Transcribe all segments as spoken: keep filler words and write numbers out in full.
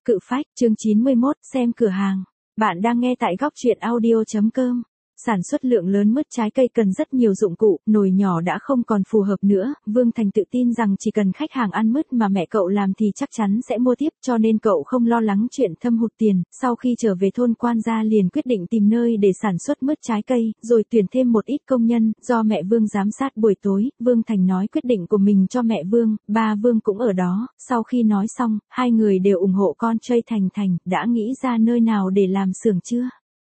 Cự phách, chương chín mươi mốt, xem cửa hàng. Bạn đang nghe tại góc truyện audio chấm com. Sản xuất lượng lớn mứt trái cây cần rất nhiều dụng cụ, nồi nhỏ đã không còn phù hợp nữa, Vương Thành tự tin rằng chỉ cần khách hàng ăn mứt mà mẹ cậu làm thì chắc chắn sẽ mua tiếp, cho nên cậu không lo lắng chuyện thâm hụt tiền. Sau khi trở về thôn Quan Gia liền quyết định tìm nơi để sản xuất mứt trái cây, rồi tuyển thêm một ít công nhân, do mẹ Vương giám sát buổi tối. Vương Thành nói quyết định của mình cho mẹ Vương, ba Vương cũng ở đó. Sau khi nói xong, hai người đều ủng hộ con trai Thành Thành. Đã nghĩ ra nơi nào để làm xưởng chưa?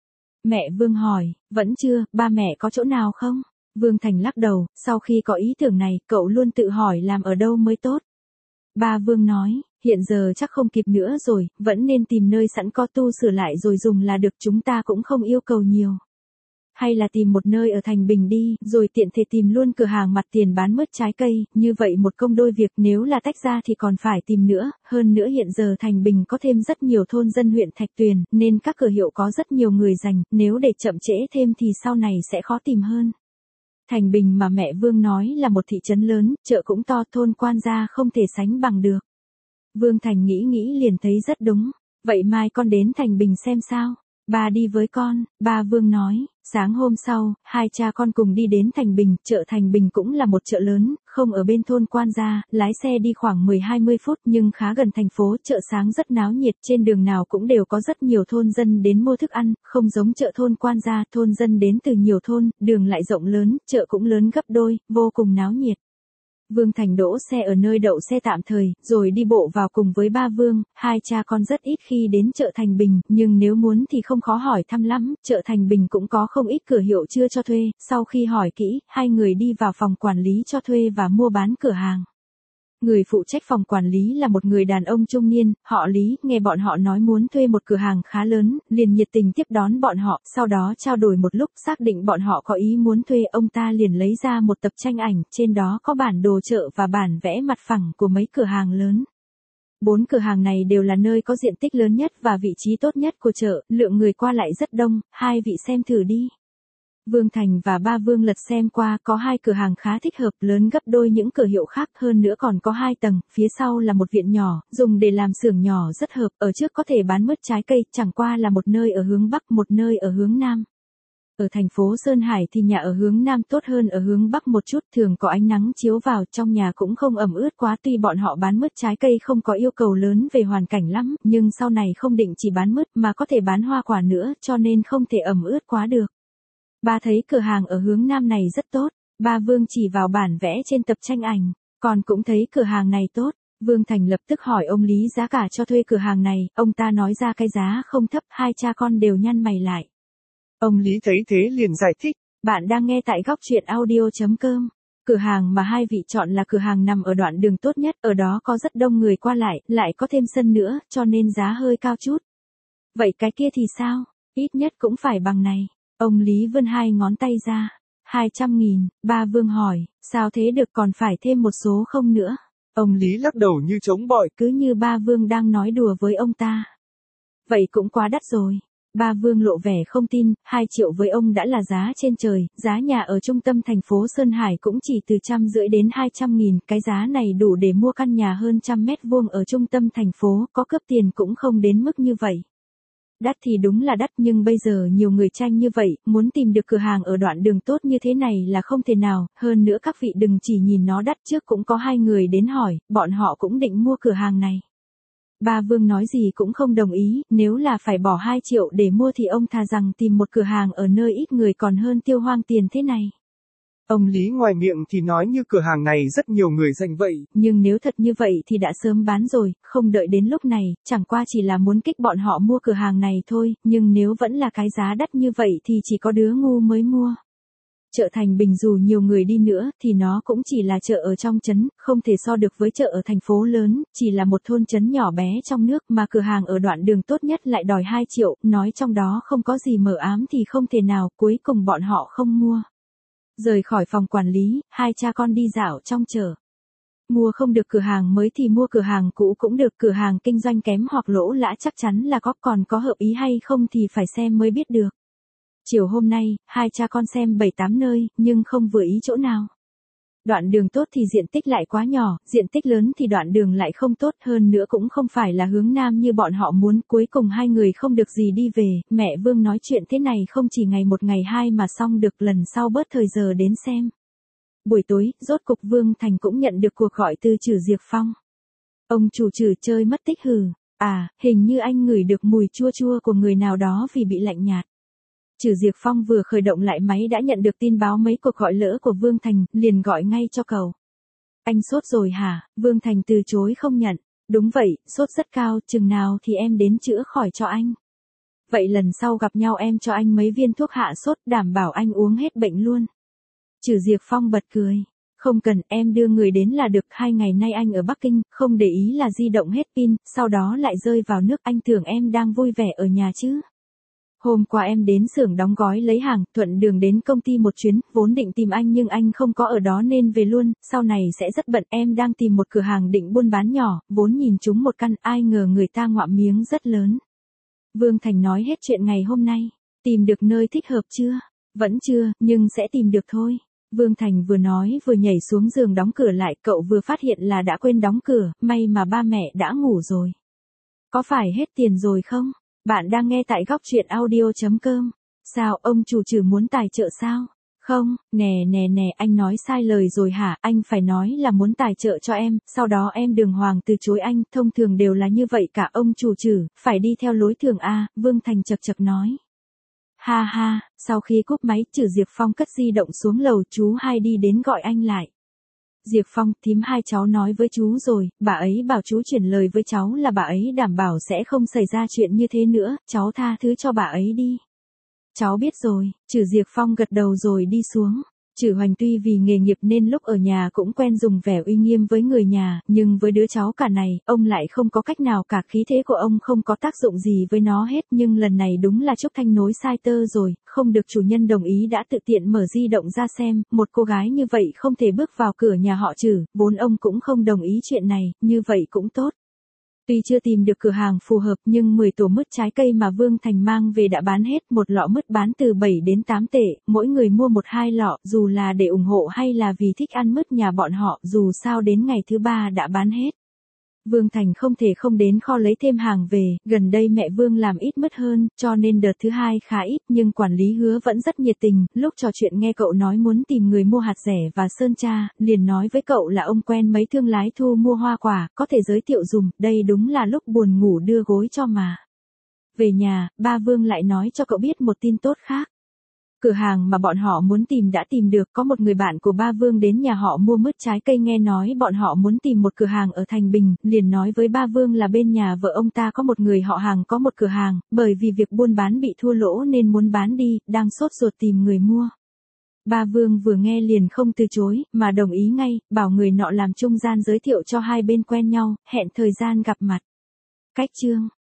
Mẹ Vương hỏi. Vẫn chưa, ba mẹ có chỗ nào không? Vương Thành lắc đầu. Sau khi có ý tưởng này, cậu luôn tự hỏi làm ở đâu mới tốt. Ba Vương nói, hiện giờ chắc không kịp nữa rồi, vẫn nên tìm nơi sẵn có tu sửa lại rồi dùng là được, chúng ta cũng không yêu cầu nhiều. Hay là tìm một nơi ở Thành Bình đi, rồi tiện thể tìm luôn cửa hàng mặt tiền bán mứt trái cây, như vậy một công đôi việc. Nếu là tách ra thì còn phải tìm nữa, hơn nữa hiện giờ Thành Bình có thêm rất nhiều thôn dân huyện Thạch Tuyền, nên các cửa hiệu có rất nhiều người giành, nếu để chậm trễ thêm thì sau này sẽ khó tìm hơn. Thành Bình mà mẹ Vương nói là một thị trấn lớn, chợ cũng to, thôn Quan Gia không thể sánh bằng được. Vương Thành nghĩ nghĩ liền thấy rất đúng, vậy mai con đến Thành Bình xem sao? Ba đi với con, ba Vương nói. Sáng hôm sau, hai cha con cùng đi đến Thành Bình, chợ Thành Bình cũng là một chợ lớn, không ở bên thôn Quan Gia, lái xe đi khoảng mười đến hai mươi phút nhưng khá gần thành phố. Chợ sáng rất náo nhiệt, trên đường nào cũng đều có rất nhiều thôn dân đến mua thức ăn, không giống chợ thôn Quan Gia, thôn dân đến từ nhiều thôn, đường lại rộng lớn, chợ cũng lớn gấp đôi, vô cùng náo nhiệt. Vương Thành đỗ xe ở nơi đậu xe tạm thời, rồi đi bộ vào cùng với ba Vương. Hai cha con rất ít khi đến chợ Thành Bình, nhưng nếu muốn thì không khó hỏi thăm lắm, chợ Thành Bình cũng có không ít cửa hiệu chưa cho thuê. Sau khi hỏi kỹ, hai người đi vào phòng quản lý cho thuê và mua bán cửa hàng. Người phụ trách phòng quản lý là một người đàn ông trung niên, họ Lý, nghe bọn họ nói muốn thuê một cửa hàng khá lớn, liền nhiệt tình tiếp đón bọn họ, sau đó trao đổi một lúc xác định bọn họ có ý muốn thuê, ông ta liền lấy ra một tập tranh ảnh, trên đó có bản đồ chợ và bản vẽ mặt phẳng của mấy cửa hàng lớn. Bốn cửa hàng này đều là nơi có diện tích lớn nhất và vị trí tốt nhất của chợ, lượng người qua lại rất đông, hai vị xem thử đi. Vương Thành và ba Vương lật xem qua, có hai cửa hàng khá thích hợp, lớn gấp đôi những cửa hiệu khác, hơn nữa còn có hai tầng, phía sau là một viện nhỏ, dùng để làm xưởng nhỏ rất hợp, ở trước có thể bán mứt trái cây, chẳng qua là một nơi ở hướng Bắc, một nơi ở hướng Nam. Ở thành phố Sơn Hải thì nhà ở hướng Nam tốt hơn ở hướng Bắc một chút, thường có ánh nắng chiếu vào, trong nhà cũng không ẩm ướt quá. Tuy bọn họ bán mứt trái cây không có yêu cầu lớn về hoàn cảnh lắm, nhưng sau này không định chỉ bán mứt mà có thể bán hoa quả nữa, cho nên không thể ẩm ướt quá được. Ba thấy cửa hàng ở hướng Nam này rất tốt, ba Vương chỉ vào bản vẽ trên tập tranh ảnh, còn cũng thấy cửa hàng này tốt. Vương Thành lập tức hỏi ông Lý giá cả cho thuê cửa hàng này, ông ta nói ra cái giá không thấp, hai cha con đều nhăn mày lại. Ông Lý thấy thế liền giải thích. Bạn đang nghe tại góc truyện audio chấm com. Cửa hàng mà hai vị chọn là cửa hàng nằm ở đoạn đường tốt nhất, ở đó có rất đông người qua lại, lại có thêm sân nữa, cho nên giá hơi cao chút. Vậy cái kia thì sao? Ít nhất cũng phải bằng này. Ông Lý vươn hai ngón tay ra. Hai trăm nghìn, ba Vương hỏi, sao thế được, còn phải thêm một số không nữa? Ông Lý lắc đầu như chống bỏi. Cứ như ba Vương đang nói đùa với ông ta. Vậy cũng quá đắt rồi. Ba Vương lộ vẻ không tin, hai triệu với ông đã là giá trên trời, giá nhà ở trung tâm thành phố Sơn Hải cũng chỉ từ trăm rưỡi đến hai trăm nghìn, cái giá này đủ để mua căn nhà hơn trăm mét vuông ở trung tâm thành phố, có cướp tiền cũng không đến mức như vậy. Đắt thì đúng là đắt, nhưng bây giờ nhiều người tranh như vậy, muốn tìm được cửa hàng ở đoạn đường tốt như thế này là không thể nào, hơn nữa các vị đừng chỉ nhìn nó đắt, trước cũng có hai người đến hỏi, bọn họ cũng định mua cửa hàng này. Ba Vương nói gì cũng không đồng ý, nếu là phải bỏ hai triệu để mua thì ông thà rằng tìm một cửa hàng ở nơi ít người còn hơn tiêu hoang tiền thế này. Ông Lý ngoài miệng thì nói như cửa hàng này rất nhiều người giành vậy. Nhưng nếu thật như vậy thì đã sớm bán rồi, không đợi đến lúc này, chẳng qua chỉ là muốn kích bọn họ mua cửa hàng này thôi, nhưng nếu vẫn là cái giá đắt như vậy thì chỉ có đứa ngu mới mua. Chợ Thành Bình dù nhiều người đi nữa thì nó cũng chỉ là chợ ở trong trấn, không thể so được với chợ ở thành phố lớn, chỉ là một thôn trấn nhỏ bé trong nước mà cửa hàng ở đoạn đường tốt nhất lại đòi hai triệu, nói trong đó không có gì mờ ám thì không thể nào, cuối cùng bọn họ không mua. Rời khỏi phòng quản lý, hai cha con đi dạo trong chợ. Mua không được cửa hàng mới thì mua cửa hàng cũ cũng được, cửa hàng kinh doanh kém hoặc lỗ lã chắc chắn là có, còn có hợp ý hay không thì phải xem mới biết được. Chiều hôm nay, hai cha con xem bảy tám nơi, nhưng không vừa ý chỗ nào. Đoạn đường tốt thì diện tích lại quá nhỏ, diện tích lớn thì đoạn đường lại không tốt, hơn nữa cũng không phải là hướng nam như bọn họ muốn, cuối cùng hai người không được gì đi về, mẹ Vương nói chuyện thế này không chỉ ngày một ngày hai mà xong được, lần sau bớt thời giờ đến xem. Buổi tối, rốt cục Vương Thành cũng nhận được cuộc gọi từ Trử Diệp Phong. Ông chủ Trử chơi mất tích hừ, à, hình như anh ngửi được mùi chua chua của người nào đó vì bị lạnh nhạt. Trử Diệp Phong vừa khởi động lại máy đã nhận được tin báo mấy cuộc gọi lỡ của Vương Thành, liền gọi ngay cho cậu. Anh sốt rồi hả? Vương Thành từ chối không nhận. Đúng vậy, sốt rất cao, chừng nào thì em đến chữa khỏi cho anh. Vậy lần sau gặp nhau em cho anh mấy viên thuốc hạ sốt, đảm bảo anh uống hết bệnh luôn. Trử Diệp Phong bật cười. Không cần, em đưa người đến là được, hai ngày nay anh ở Bắc Kinh, không để ý là di động hết pin, sau đó lại rơi vào nước, anh tưởng em đang vui vẻ ở nhà chứ. Hôm qua em đến xưởng đóng gói lấy hàng, thuận đường đến công ty một chuyến, vốn định tìm anh nhưng anh không có ở đó nên về luôn, sau này sẽ rất bận, em đang tìm một cửa hàng định buôn bán nhỏ, vốn nhìn chúng một căn, ai ngờ người ta ngoạm miếng rất lớn. Vương Thành nói hết chuyện ngày hôm nay, tìm được nơi thích hợp chưa? Vẫn chưa, nhưng sẽ tìm được thôi. Vương Thành vừa nói vừa nhảy xuống giường đóng cửa lại, cậu vừa phát hiện là đã quên đóng cửa, may mà ba mẹ đã ngủ rồi. Có phải hết tiền rồi không? Bạn đang nghe tại góc truyện audio chấm com. Sao, ông chủ Trử muốn tài trợ sao? Không, nè nè nè, anh nói sai lời rồi hả? Anh phải nói là muốn tài trợ cho em, sau đó em đường hoàng từ chối anh, thông thường đều là như vậy cả ông chủ Trử, phải đi theo lối thường a, Vương Thành chật chật nói. Ha ha, sau khi cúp máy, Trử Diệp Phong cất di động xuống lầu, chú hai đi đến gọi anh lại. Diệp Phong, thím hai cháu nói với chú rồi, bà ấy bảo chú chuyển lời với cháu là bà ấy đảm bảo sẽ không xảy ra chuyện như thế nữa, cháu tha thứ cho bà ấy đi. Cháu biết rồi, Trử Diệp Phong gật đầu rồi đi xuống. Trử Hoành tuy vì nghề nghiệp nên lúc ở nhà cũng quen dùng vẻ uy nghiêm với người nhà, nhưng với đứa cháu cả này, ông lại không có cách nào cả, khí thế của ông không có tác dụng gì với nó hết, nhưng lần này đúng là Trúc Thanh nối sai tơ rồi, không được chủ nhân đồng ý đã tự tiện mở di động ra xem, một cô gái như vậy không thể bước vào cửa nhà họ Trử, vốn ông cũng không đồng ý chuyện này, như vậy cũng tốt. Tuy chưa tìm được cửa hàng phù hợp nhưng mười tổ mứt trái cây mà Vương Thành mang về đã bán hết, một lọ mứt bán từ bảy đến tám tệ, mỗi người mua một hai lọ, dù là để ủng hộ hay là vì thích ăn mứt nhà bọn họ, dù sao đến ngày thứ ba đã bán hết. Vương Thành không thể không đến kho lấy thêm hàng về, gần đây mẹ Vương làm ít mứt hơn, cho nên đợt thứ hai khá ít, nhưng quản lý Hứa vẫn rất nhiệt tình, lúc trò chuyện nghe cậu nói muốn tìm người mua hạt rẻ và sơn tra, liền nói với cậu là ông quen mấy thương lái thu mua hoa quả, có thể giới thiệu dùm, đây đúng là lúc buồn ngủ đưa gối cho mà. Về nhà, ba Vương lại nói cho cậu biết một tin tốt khác. Cửa hàng mà bọn họ muốn tìm đã tìm được, có một người bạn của ba Vương đến nhà họ mua mứt trái cây, nghe nói bọn họ muốn tìm một cửa hàng ở Thành Bình, liền nói với ba Vương là bên nhà vợ ông ta có một người họ hàng có một cửa hàng, bởi vì việc buôn bán bị thua lỗ nên muốn bán đi, đang sốt ruột tìm người mua. Ba Vương vừa nghe liền không từ chối, mà đồng ý ngay, bảo người nọ làm trung gian giới thiệu cho hai bên quen nhau, hẹn thời gian gặp mặt. Cách chương